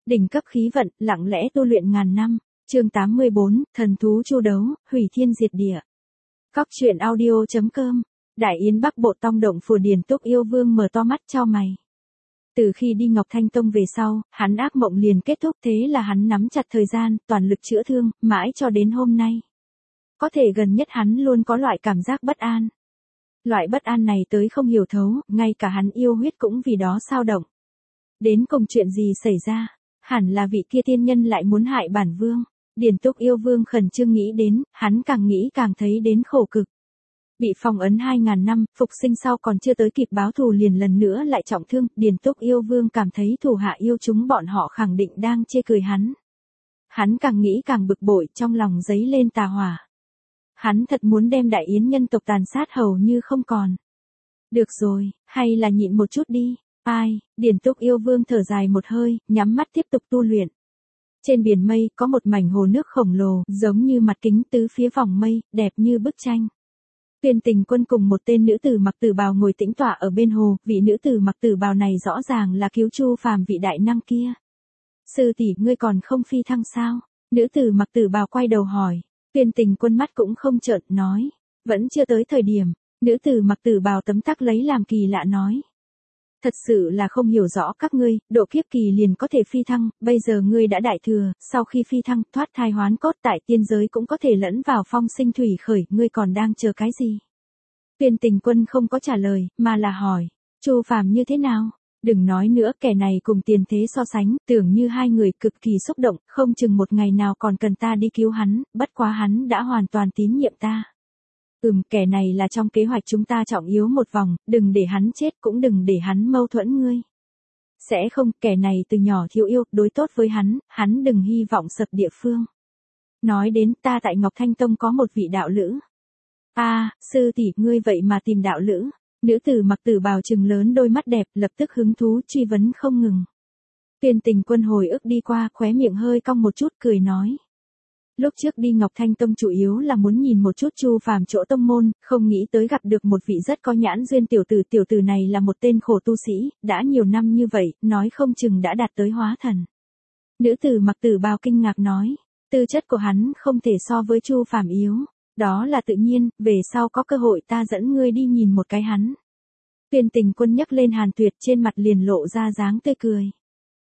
Đỉnh cấp khí vận, lặng lẽ tu luyện ngàn năm. Chương 84, thần thú chu đấu, hủy thiên diệt địa. Cóc truyện audio.com. Đại Yến Bắc Bộ Tong Động Phủ Điền Túc Yêu Vương mở to mắt chau mày. Từ khi đi Ngọc Thanh Tông về sau, hắn ác mộng liền kết thúc, thế là hắn nắm chặt thời gian, toàn lực chữa thương, mãi cho đến hôm nay. Có thể gần nhất hắn luôn có loại cảm giác bất an. Loại bất an này tới không hiểu thấu, ngay cả hắn yêu huyết cũng vì đó xao động. Đến cùng chuyện gì xảy ra? Hẳn là vị kia tiên nhân lại muốn hại bản vương. Điền Túc Yêu Vương khẩn trương nghĩ đến, hắn càng nghĩ càng thấy đến khổ cực. Bị phong ấn 2000 năm, phục sinh sau còn chưa tới kịp báo thù liền lần nữa lại trọng thương, Điền Túc Yêu Vương cảm thấy thủ hạ yêu chúng bọn họ khẳng định đang chê cười hắn. Hắn càng nghĩ càng bực bội, trong lòng dấy lên tà hỏa. Hắn thật muốn đem Đại Yến nhân tộc tàn sát hầu như không còn. Được rồi, hay là nhịn một chút đi. Ai, Điền Túc Yêu Vương thở dài một hơi, nhắm mắt tiếp tục tu luyện. Trên biển mây có một mảnh hồ nước khổng lồ, giống như mặt kính tứ phía vòng mây, đẹp như bức tranh. Tuyên Tình Quân cùng một tên nữ tử mặc tử bào ngồi tĩnh tọa ở bên hồ, vị nữ tử mặc tử bào này rõ ràng là cứu Chu Phàm vị đại năng kia. Sư tỷ, ngươi còn không phi thăng sao? Nữ tử mặc tử bào quay đầu hỏi. Tuyên Tình Quân mắt cũng không trợn, nói, vẫn chưa tới thời điểm. Nữ tử mặc tử bào tấm tắc lấy làm kỳ lạ nói. Thật sự là không hiểu rõ các ngươi, độ kiếp kỳ liền có thể phi thăng, bây giờ ngươi đã đại thừa, sau khi phi thăng, thoát thai hoán cốt tại tiên giới cũng có thể lẫn vào phong sinh thủy khởi, ngươi còn đang chờ cái gì? Tuyên Tình Quân không có trả lời, mà là hỏi, Chu Phàm như thế nào? Đừng nói nữa, kẻ này cùng tiền thế so sánh, tưởng như hai người cực kỳ xúc động, không chừng một ngày nào còn cần ta đi cứu hắn, bất quá hắn đã hoàn toàn tín nhiệm ta. Kẻ này là trong kế hoạch chúng ta trọng yếu một vòng, đừng để hắn chết cũng đừng để hắn mâu thuẫn ngươi. Sẽ không, kẻ này từ nhỏ thiếu yêu, đối tốt với hắn đừng hy vọng sập địa phương. Nói đến ta tại Ngọc Thanh Tông có một vị đạo lữ. Sư tỷ, ngươi vậy mà tìm đạo lữ. Nữ tử mặc tử bào trừng lớn đôi mắt đẹp, lập tức hứng thú truy vấn không ngừng. Tuyên Tình Quân hồi ức đi qua, khóe miệng hơi cong một chút, cười nói. Lúc trước đi Ngọc Thanh Tông chủ yếu là muốn nhìn một chút Chu Phàm chỗ tông môn, không nghĩ tới gặp được một vị rất có nhãn duyên tiểu tử này là một tên khổ tu sĩ, đã nhiều năm như vậy, nói không chừng đã đạt tới hóa thần. Nữ tử mặc tử bào kinh ngạc nói, tư chất của hắn không thể so với Chu Phàm yếu, đó là tự nhiên, về sau có cơ hội ta dẫn ngươi đi nhìn một cái hắn. Tuyên Tình Quân nhấc lên Hàn Tuyệt, trên mặt liền lộ ra dáng tươi cười.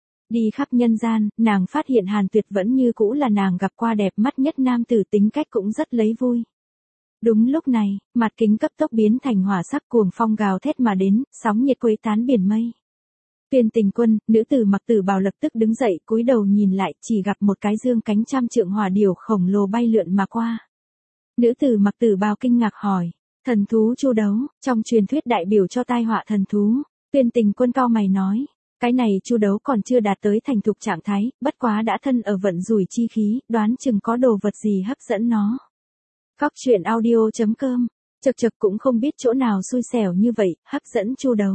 Đi khắp nhân gian, nàng phát hiện Hàn Tuyệt vẫn như cũ là nàng gặp qua đẹp mắt nhất nam tử, tính cách cũng rất lấy vui. Đúng lúc này, mặt kính cấp tốc biến thành hỏa sắc, cuồng phong gào thét mà đến, sóng nhiệt quấy tán biển mây. Tuyên Tình Quân, nữ tử mặc tử bào lập tức đứng dậy, cúi đầu nhìn lại, chỉ gặp một cái dương cánh trăm trượng hỏa điểu khổng lồ bay lượn mà qua. Nữ tử mặc tử bào kinh ngạc hỏi, thần thú chu đấu, trong truyền thuyết đại biểu cho tai họa thần thú. Tuyên Tình Quân cau mày nói. Cái này chu đấu còn chưa đạt tới thành thục trạng thái, bất quá đã thân ở vận rủi chi khí, đoán chừng có đồ vật gì hấp dẫn nó. Cóc truyện audio.com. Chật cũng không biết chỗ nào xui xẻo như vậy, hấp dẫn chu đấu.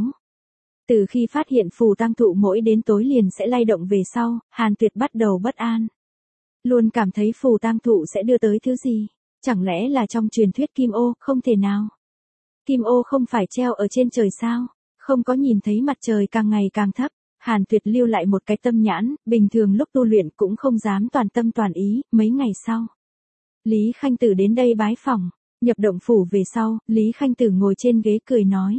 Từ khi phát hiện phù tang thụ mỗi đến tối liền sẽ lay động về sau, Hàn Tuyệt bắt đầu bất an. Luôn cảm thấy phù tang thụ sẽ đưa tới thứ gì? Chẳng lẽ là trong truyền thuyết kim ô? Không thể nào. Kim ô không phải treo ở trên trời sao? Không có nhìn thấy mặt trời càng ngày càng thấp. Hàn Tuyệt lưu lại một cái tâm nhãn, bình thường lúc tu luyện cũng không dám toàn tâm toàn ý. Mấy ngày sau, Lý Khanh Tử đến đây bái phỏng. Nhập động phủ về sau, Lý Khanh Tử ngồi trên ghế cười nói.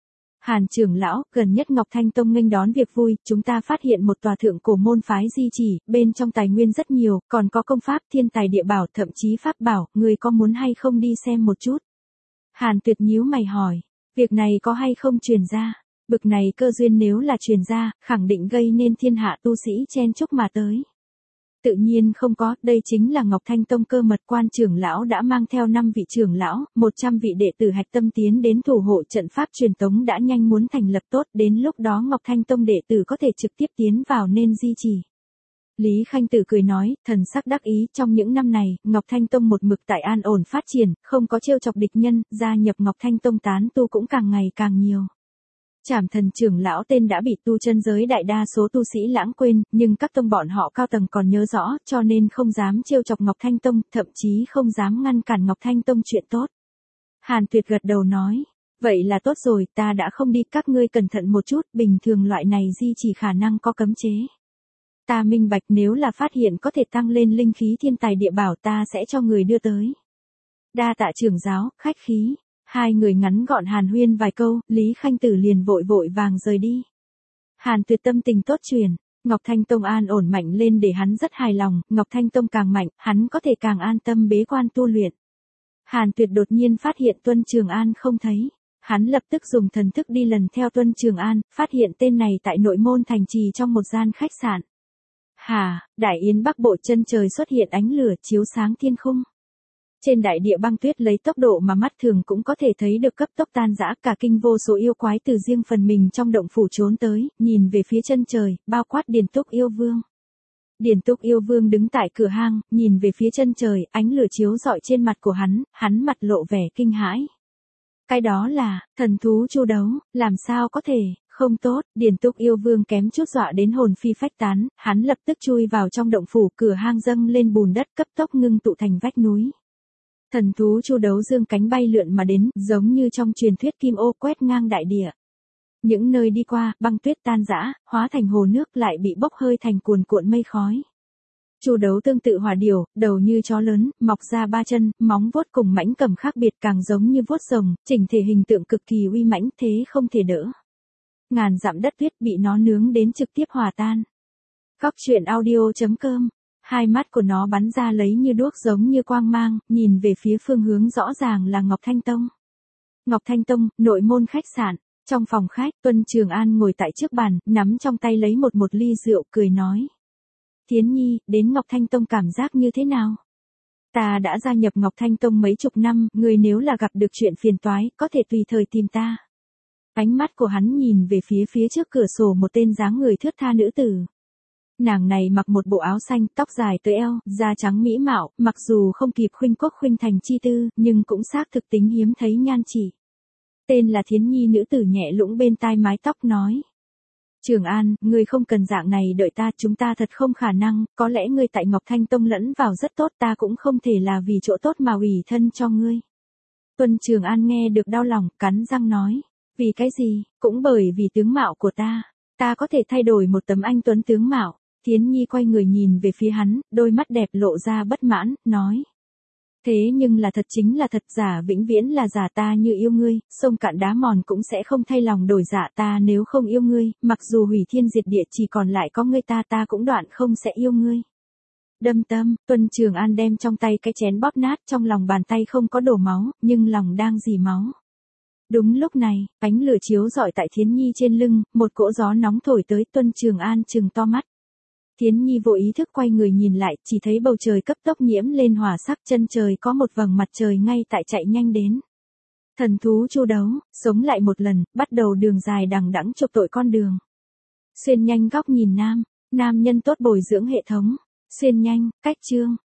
Hàn trưởng lão, gần nhất Ngọc Thanh Tông nghênh đón việc vui, chúng ta phát hiện một tòa thượng cổ môn phái di chỉ, bên trong tài nguyên rất nhiều, còn có công pháp, thiên tài địa bảo, thậm chí pháp bảo, người có muốn hay không đi xem một chút? Hàn Tuyệt nhíu mày hỏi, việc này có hay không truyền ra? Bực này cơ duyên nếu là truyền ra, khẳng định gây nên thiên hạ tu sĩ chen chúc mà tới. Tự nhiên không có, đây chính là Ngọc Thanh Tông cơ mật, quan trưởng lão đã mang theo 5 vị trưởng lão, 100 vị đệ tử hạch tâm tiến đến thủ hộ trận pháp truyền tống đã nhanh muốn thành lập tốt, đến lúc đó Ngọc Thanh Tông đệ tử có thể trực tiếp tiến vào nên di trì. Lý Khanh Tử cười nói, thần sắc đắc ý, trong những năm này, Ngọc Thanh Tông một mực tại an ổn phát triển, không có trêu chọc địch nhân, gia nhập Ngọc Thanh Tông tán tu cũng càng ngày càng nhiều. Trảm Thần trưởng lão tên đã bị tu chân giới đại đa số tu sĩ lãng quên, nhưng các tông bọn họ cao tầng còn nhớ rõ, cho nên không dám trêu chọc Ngọc Thanh Tông, thậm chí không dám ngăn cản Ngọc Thanh Tông chuyện tốt. Hàn Tuyệt gật đầu nói, vậy là tốt rồi, ta đã không đi, các ngươi cẩn thận một chút, bình thường loại này di chỉ khả năng có cấm chế. Ta minh bạch nếu là phát hiện có thể tăng lên linh khí thiên tài địa bảo ta sẽ cho người đưa tới. Đa tạ trưởng giáo, khách khí. Hai người ngắn gọn hàn huyên vài câu, Lý Khanh Tử liền vội vội vàng rời đi. Hàn Tuyệt tâm tình tốt chuyển, Ngọc Thanh Tông an ổn mạnh lên để hắn rất hài lòng, Ngọc Thanh Tông càng mạnh, hắn có thể càng an tâm bế quan tu luyện. Hàn Tuyệt đột nhiên phát hiện Tuân Trường An không thấy. Hắn lập tức dùng thần thức đi lần theo Tuân Trường An, phát hiện tên này tại nội môn thành trì trong một gian khách sạn. Đại yến Bắc Bộ chân trời xuất hiện ánh lửa chiếu sáng thiên khung. Trên đại địa băng tuyết lấy tốc độ mà mắt thường cũng có thể thấy được cấp tốc tan rã, cả kinh vô số yêu quái từ riêng phần mình trong động phủ trốn tới, nhìn về phía chân trời, bao quát Điền Túc yêu vương. Điền Túc yêu vương đứng tại cửa hang, nhìn về phía chân trời, ánh lửa chiếu rọi trên mặt của hắn mặt lộ vẻ kinh hãi. Cái đó là, thần thú chu đấu, làm sao có thể, không tốt, Điền Túc yêu vương kém chút dọa đến hồn phi phách tán, hắn lập tức chui vào trong động phủ, cửa hang dâng lên bùn đất cấp tốc ngưng tụ thành vách núi. Thần thú chu đấu dương cánh bay lượn mà đến, giống như trong truyền thuyết kim ô quét ngang đại địa. Những nơi đi qua, băng tuyết tan rã, hóa thành hồ nước lại bị bốc hơi thành cuồn cuộn mây khói. Chu đấu tương tự hỏa điểu, đầu như chó lớn, mọc ra 3 chân, móng vuốt cùng mãnh cầm khác biệt càng giống như vuốt rồng, chỉnh thể hình tượng cực kỳ uy mãnh thế không thể đỡ. Ngàn dặm đất tuyết bị nó nướng đến trực tiếp hòa tan. Cóc truyện audio.com. Hai mắt của nó bắn ra lấy như đuốc giống như quang mang, nhìn về phía phương hướng rõ ràng là Ngọc Thanh Tông. Ngọc Thanh Tông, nội môn khách sạn. Trong phòng khách, Tuân Trường An ngồi tại trước bàn, nắm trong tay lấy một ly rượu, cười nói. Thiến Nhi, đến Ngọc Thanh Tông cảm giác như thế nào? Ta đã gia nhập Ngọc Thanh Tông mấy chục năm, người nếu là gặp được chuyện phiền toái, có thể tùy thời tìm ta. Ánh mắt của hắn nhìn về phía trước cửa sổ một tên dáng người thướt tha nữ tử. Nàng này mặc một bộ áo xanh, tóc dài tới eo, da trắng mỹ mạo, mặc dù không kịp khuynh quốc khuynh thành chi tư, nhưng cũng xác thực tính hiếm thấy nhan chỉ. Tên là Thiến Nhi nữ tử nhẹ lũng bên tai mái tóc nói. Trường An, ngươi không cần dạng này đợi ta, chúng ta thật không khả năng, có lẽ ngươi tại Ngọc Thanh Tông lẫn vào rất tốt, ta cũng không thể là vì chỗ tốt mà ủy thân cho ngươi. Tuân Trường An nghe được đau lòng, cắn răng nói. Vì cái gì, cũng bởi vì tướng mạo của ta có thể thay đổi một tấm anh tuấn tướng mạo. Thiến Nhi quay người nhìn về phía hắn, đôi mắt đẹp lộ ra bất mãn, nói. Thế nhưng là thật chính là thật, giả vĩnh viễn là giả, ta như yêu ngươi, sông cạn đá mòn cũng sẽ không thay lòng đổi dạ, ta nếu không yêu ngươi, mặc dù hủy thiên diệt địa chỉ còn lại có ngươi ta cũng đoạn không sẽ yêu ngươi. Đâm tâm, Tuân Trường An đem trong tay cái chén bóp nát, trong lòng bàn tay không có đổ máu, nhưng lòng đang rỉ máu. Đúng lúc này, ánh lửa chiếu rọi tại Thiến Nhi trên lưng, một cỗ gió nóng thổi tới, Tuân Trường An trừng to mắt. Thiến Nhi vô ý thức quay người nhìn lại, chỉ thấy bầu trời cấp tốc nhiễm lên hỏa sắc, chân trời có một vầng mặt trời ngay tại chạy nhanh đến. Thần thú chu đấu, sống lại một lần, bắt đầu đường dài đằng đẵng chụp tội con đường. Xuyên nhanh góc nhìn nam nhân tốt bồi dưỡng hệ thống. Xuyên nhanh, cách chương.